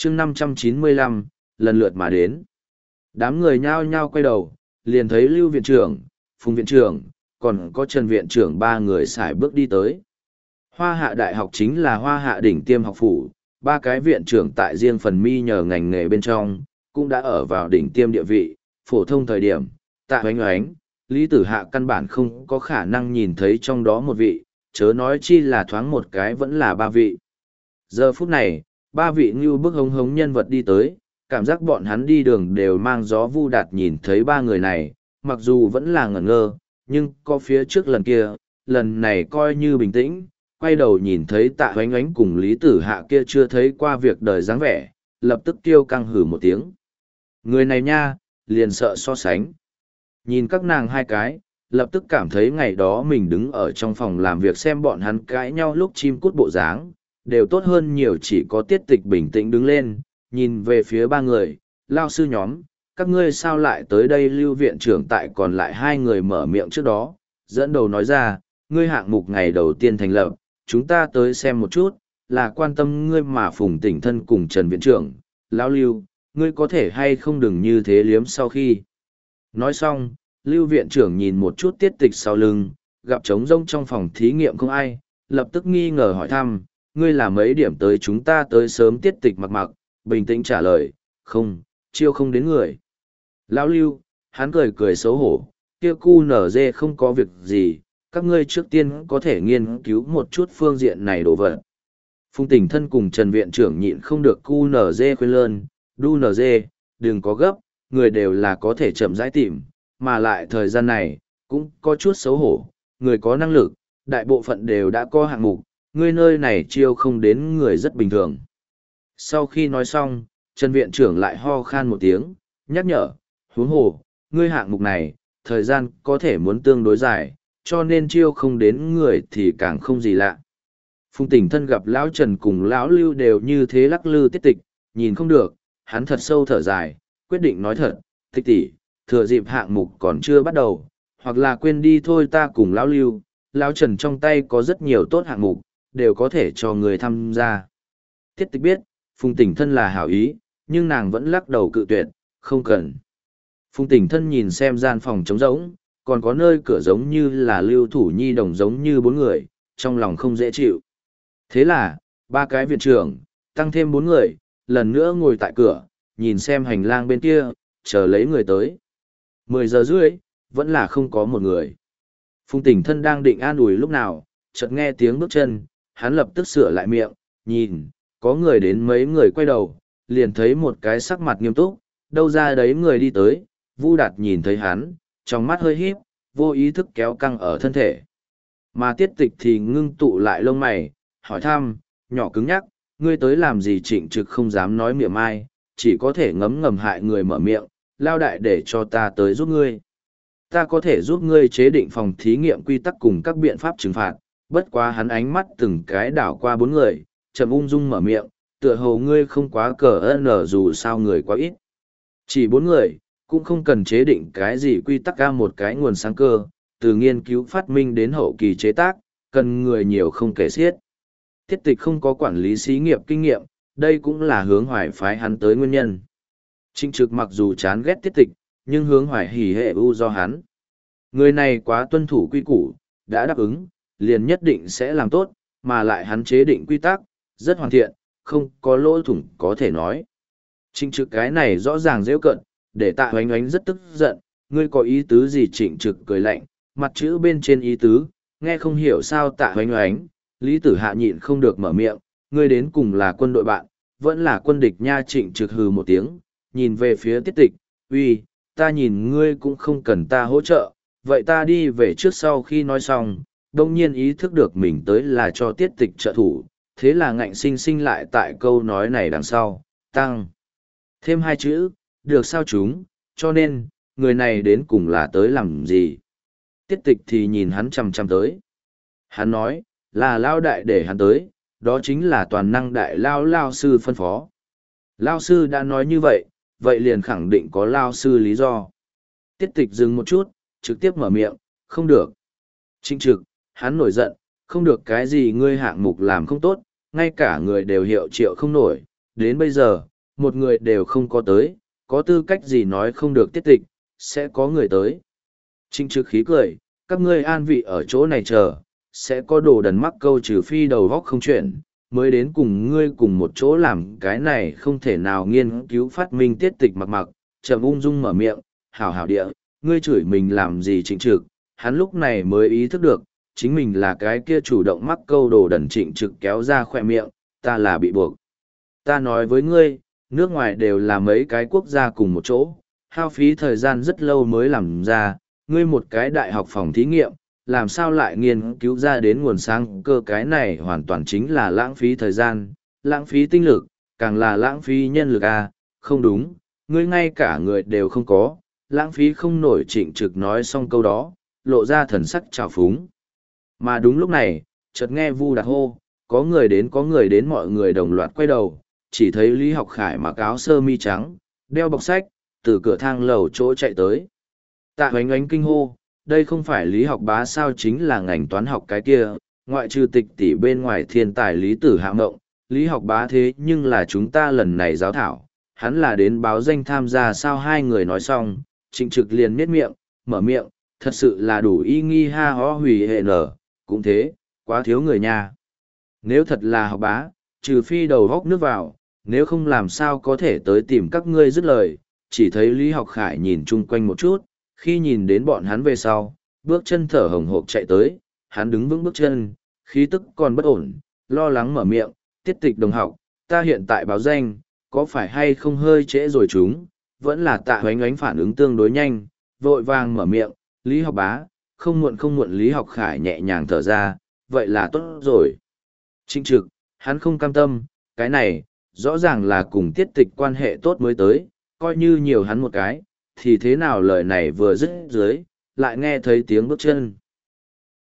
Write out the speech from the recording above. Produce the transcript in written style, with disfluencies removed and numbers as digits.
chương 595, lần lượt mà đến. Đám người nhao nhao quay đầu, liền thấy Lưu viện trưởng, Phùng viện trưởng, còn có Trần viện trưởng ba người xài bước đi tới. Hoa Hạ Đại học chính là Hoa Hạ đỉnh tiêm học phủ, ba cái viện trưởng tại riêng phần mi nhờ ngành nghề bên trong, cũng đã ở vào đỉnh tiêm địa vị, phổ thông thời điểm, Tạ Oánh Oánh, Lý Tử Hạ căn bản không có khả năng nhìn thấy trong đó một vị, chớ nói chi là thoáng một cái vẫn là ba vị. Giờ phút này, ba vị như bức hống hống nhân vật đi tới, cảm giác bọn hắn đi đường đều mang gió vu đạt nhìn thấy ba người này, mặc dù vẫn là ngẩn ngơ, nhưng có phía trước lần kia, lần này coi như bình tĩnh, quay đầu nhìn thấy Tạ Oánh Oánh cùng Lý Tử Hạ kia chưa thấy qua việc đời dáng vẻ, lập tức kêu căng hử một tiếng. Người này nha, liền sợ so sánh. Nhìn các nàng hai cái, lập tức cảm thấy ngày đó mình đứng ở trong phòng làm việc xem bọn hắn cãi nhau lúc chim cút bộ dáng, đều tốt hơn nhiều chỉ có Tiết Tịch bình tĩnh đứng lên, nhìn về phía ba người, lao sư nhóm, các ngươi sao lại tới đây. Lưu viện trưởng tại còn lại hai người mở miệng trước đó, dẫn đầu nói ra, ngươi hạng mục ngày đầu tiên thành lập, chúng ta tới xem một chút, là quan tâm ngươi mà. Phùng Tỉnh Thân cùng Trần viện trưởng, lão Lưu, ngươi có thể hay không đừng như thế liếm. Sau khi nói xong, Lưu viện trưởng nhìn một chút Tiết Tịch sau lưng, gặp trống rông trong phòng thí nghiệm không ai, lập tức nghi ngờ hỏi thăm, ngươi là mấy điểm tới? Chúng ta tới sớm. Tiết Tịch mặc mặc, bình tĩnh trả lời, không, chiêu không đến người. Lão Lưu, hắn cười cười xấu hổ, kia cu nở dê không có việc gì, các ngươi trước tiên có thể nghiên cứu một chút phương diện này đồ vật. Phùng Tỉnh Thân cùng Trần viện trưởng nhịn không được cu nở dê khuyên lơn, đu nở dê, đừng có gấp, người đều là có thể chậm rãi tìm, mà lại thời gian này, cũng có chút xấu hổ, người có năng lực, đại bộ phận đều đã có hạng mục, ngươi nơi này chiêu không đến người rất bình thường. Sau khi nói xong, Trần viện trưởng lại ho khan một tiếng, nhắc nhở, huống hồ, ngươi hạng mục này, thời gian có thể muốn tương đối dài, cho nên chiêu không đến người thì càng không gì lạ. Phùng Tỉnh Thân gặp lão Trần cùng lão Lưu đều như thế lắc lư Tiết Tịch, nhìn không được, hắn thật sâu thở dài, quyết định nói thật, Tịch tỷ, thừa dịp hạng mục còn chưa bắt đầu, hoặc là quên đi thôi. Ta cùng lão Lưu, lão Trần trong tay có rất nhiều tốt hạng mục, đều có thể cho người tham gia. Tiết Tịch biết, Phùng Tỉnh Thân là hảo ý, nhưng nàng vẫn lắc đầu cự tuyệt, không cần. Phùng Tỉnh Thân nhìn xem gian phòng trống rỗng, còn có nơi cửa giống như là Lưu Thủ Nhi đồng giống như bốn người, trong lòng không dễ chịu. Thế là, ba cái viện trưởng, tăng thêm bốn người, lần nữa ngồi tại cửa, nhìn xem hành lang bên kia, chờ lấy người tới. 10 giờ rưỡi, vẫn là không có một người. Phùng Tỉnh Thân đang định an ủi lúc nào, chợt nghe tiếng bước chân, hắn lập tức sửa lại miệng, nhìn, có người đến. Mấy người quay đầu, liền thấy một cái sắc mặt nghiêm túc, đâu ra đấy người đi tới. Vu Đạt nhìn thấy hắn, trong mắt hơi híp, vô ý thức kéo căng ở thân thể. Mà Tiết Tịch thì ngưng tụ lại lông mày, hỏi thăm, nhỏ cứng nhắc, ngươi tới làm gì? Trịnh Trực không dám nói miệng ai, chỉ có thể ngấm ngầm hại người mở miệng, lao đại để cho ta tới giúp ngươi. Ta có thể giúp ngươi chế định phòng thí nghiệm quy tắc cùng các biện pháp trừng phạt. Bất quá hắn ánh mắt từng cái đảo qua bốn người, chậm ung dung mở miệng, tựa hồ ngươi không quá cờ nở, dù sao người quá ít. Chỉ bốn người, cũng không cần chế định cái gì quy tắc. Ca một cái nguồn sáng cơ, từ nghiên cứu phát minh đến hậu kỳ chế tác, cần người nhiều không kể xiết. Tiết Tịch không có quản lý xí nghiệp kinh nghiệm, đây cũng là Hướng Hoài phái hắn tới nguyên nhân. Trịnh Trực mặc dù chán ghét Tiết Tịch, nhưng Hướng Hoài hỉ hệ u do hắn. Người này quá tuân thủ quy củ, đã đáp ứng, liền nhất định sẽ làm tốt, mà lại hắn chế định quy tắc, rất hoàn thiện, không có lỗ thủng có thể nói. Trịnh Trực cái này rõ ràng giễu cận, để Tạ Oánh Oánh rất tức giận, ngươi có ý tứ gì? Trịnh Trực cười lạnh, mặt chữ bên trên ý tứ, nghe không hiểu sao. Tạ Oánh Oánh, Lý Tử Hạ nhịn không được mở miệng, ngươi đến cùng là quân đội bạn, vẫn là quân địch nha? Trịnh Trực hừ một tiếng, nhìn về phía Tiết Tịch, uy, ta nhìn ngươi cũng không cần ta hỗ trợ, vậy ta đi về trước. Sau khi nói xong, đông nhiên ý thức được mình tới là cho Tiết Tịch trợ thủ, thế là ngạnh sinh sinh lại tại câu nói này đằng sau, tăng thêm hai chữ, được sao chúng, cho nên, người này đến cùng là tới làm gì? Tiết Tịch thì nhìn hắn chằm chằm tới. Hắn nói, là lao đại để hắn tới, đó chính là toàn năng đại lao sư phân phó. Lao sư đã nói như vậy, vậy liền khẳng định có lao sư lý do. Tiết Tịch dừng một chút, trực tiếp mở miệng, không được. Trịnh Trực, hắn nổi giận, không được cái gì, ngươi hạng mục làm không tốt, ngay cả người đều hiệu triệu không nổi, đến bây giờ, một người đều không có tới, có tư cách gì nói không được tiết tịch, sẽ có người tới. Trịnh Trực khí cười, các ngươi an vị ở chỗ này chờ, sẽ có đồ đần mắc câu trừ phi đầu góc không chuyển, mới đến cùng ngươi cùng một chỗ làm cái này không thể nào nghiên cứu phát minh tiết tịch mặc mặc, chậm ung dung mở miệng, hảo hảo địa, ngươi chửi mình làm gì Trịnh Trực, hắn lúc này mới ý thức được, chính mình là cái kia chủ động mắc câu đồ đần. Trịnh Trực kéo ra khỏe miệng, ta là bị buộc. Ta nói với ngươi, nước ngoài đều là mấy cái quốc gia cùng một chỗ, hao phí thời gian rất lâu mới làm ra, ngươi một cái đại học phòng thí nghiệm, làm sao lại nghiên cứu ra đến nguồn sáng cơ, cái này hoàn toàn chính là lãng phí thời gian, lãng phí tinh lực, càng là lãng phí nhân lực à, không đúng, ngươi ngay cả người đều không có, lãng phí không nổi. Trịnh Trực nói xong câu đó, lộ ra thần sắc trào phúng. Mà đúng lúc này, chợt nghe Vu Đạt hô, có người đến, mọi người đồng loạt quay đầu, chỉ thấy Lý Học Khải mặc áo sơ mi trắng, đeo bọc sách, từ cửa thang lầu chỗ chạy tới. Tạ Hoánh Ánh kinh hô, đây không phải Lý Học Bá sao, chính là ngành toán học cái kia, ngoại trừ tịch tỷ bên ngoài thiên tài Lý Tử Hạ Mộng, Lý Học Bá thế nhưng là chúng ta lần này giáo thảo, hắn là đến báo danh tham gia sao. Hai người nói xong, Trịnh Trực liền miết miệng, mở miệng, thật sự là đủ y nghi ha ho hủy hệ nở, cũng thế, quá thiếu người nha. Nếu thật là Học Bá, trừ phi đầu góc nước vào, nếu không làm sao có thể tới tìm các ngươi dứt lời. Chỉ thấy Lý Học Khải nhìn chung quanh một chút, khi nhìn đến bọn hắn về sau, bước chân thở hồng hộc chạy tới, hắn đứng vững bước chân, khí tức còn bất ổn, lo lắng mở miệng, tiết tịch đồng học, ta hiện tại báo danh, có phải hay không hơi trễ rồi chúng, vẫn là Tạ Hoánh Ánh phản ứng tương đối nhanh, vội vàng mở miệng, Lý Học Bá, không muộn. Lý Học Khải nhẹ nhàng thở ra, vậy là tốt rồi. Trịnh Trực, hắn không cam tâm, cái này, rõ ràng là cùng tiết tịch quan hệ tốt mới tới, coi như nhiều hắn một cái, thì thế nào. Lời này vừa dứt dưới, lại nghe thấy tiếng bước chân.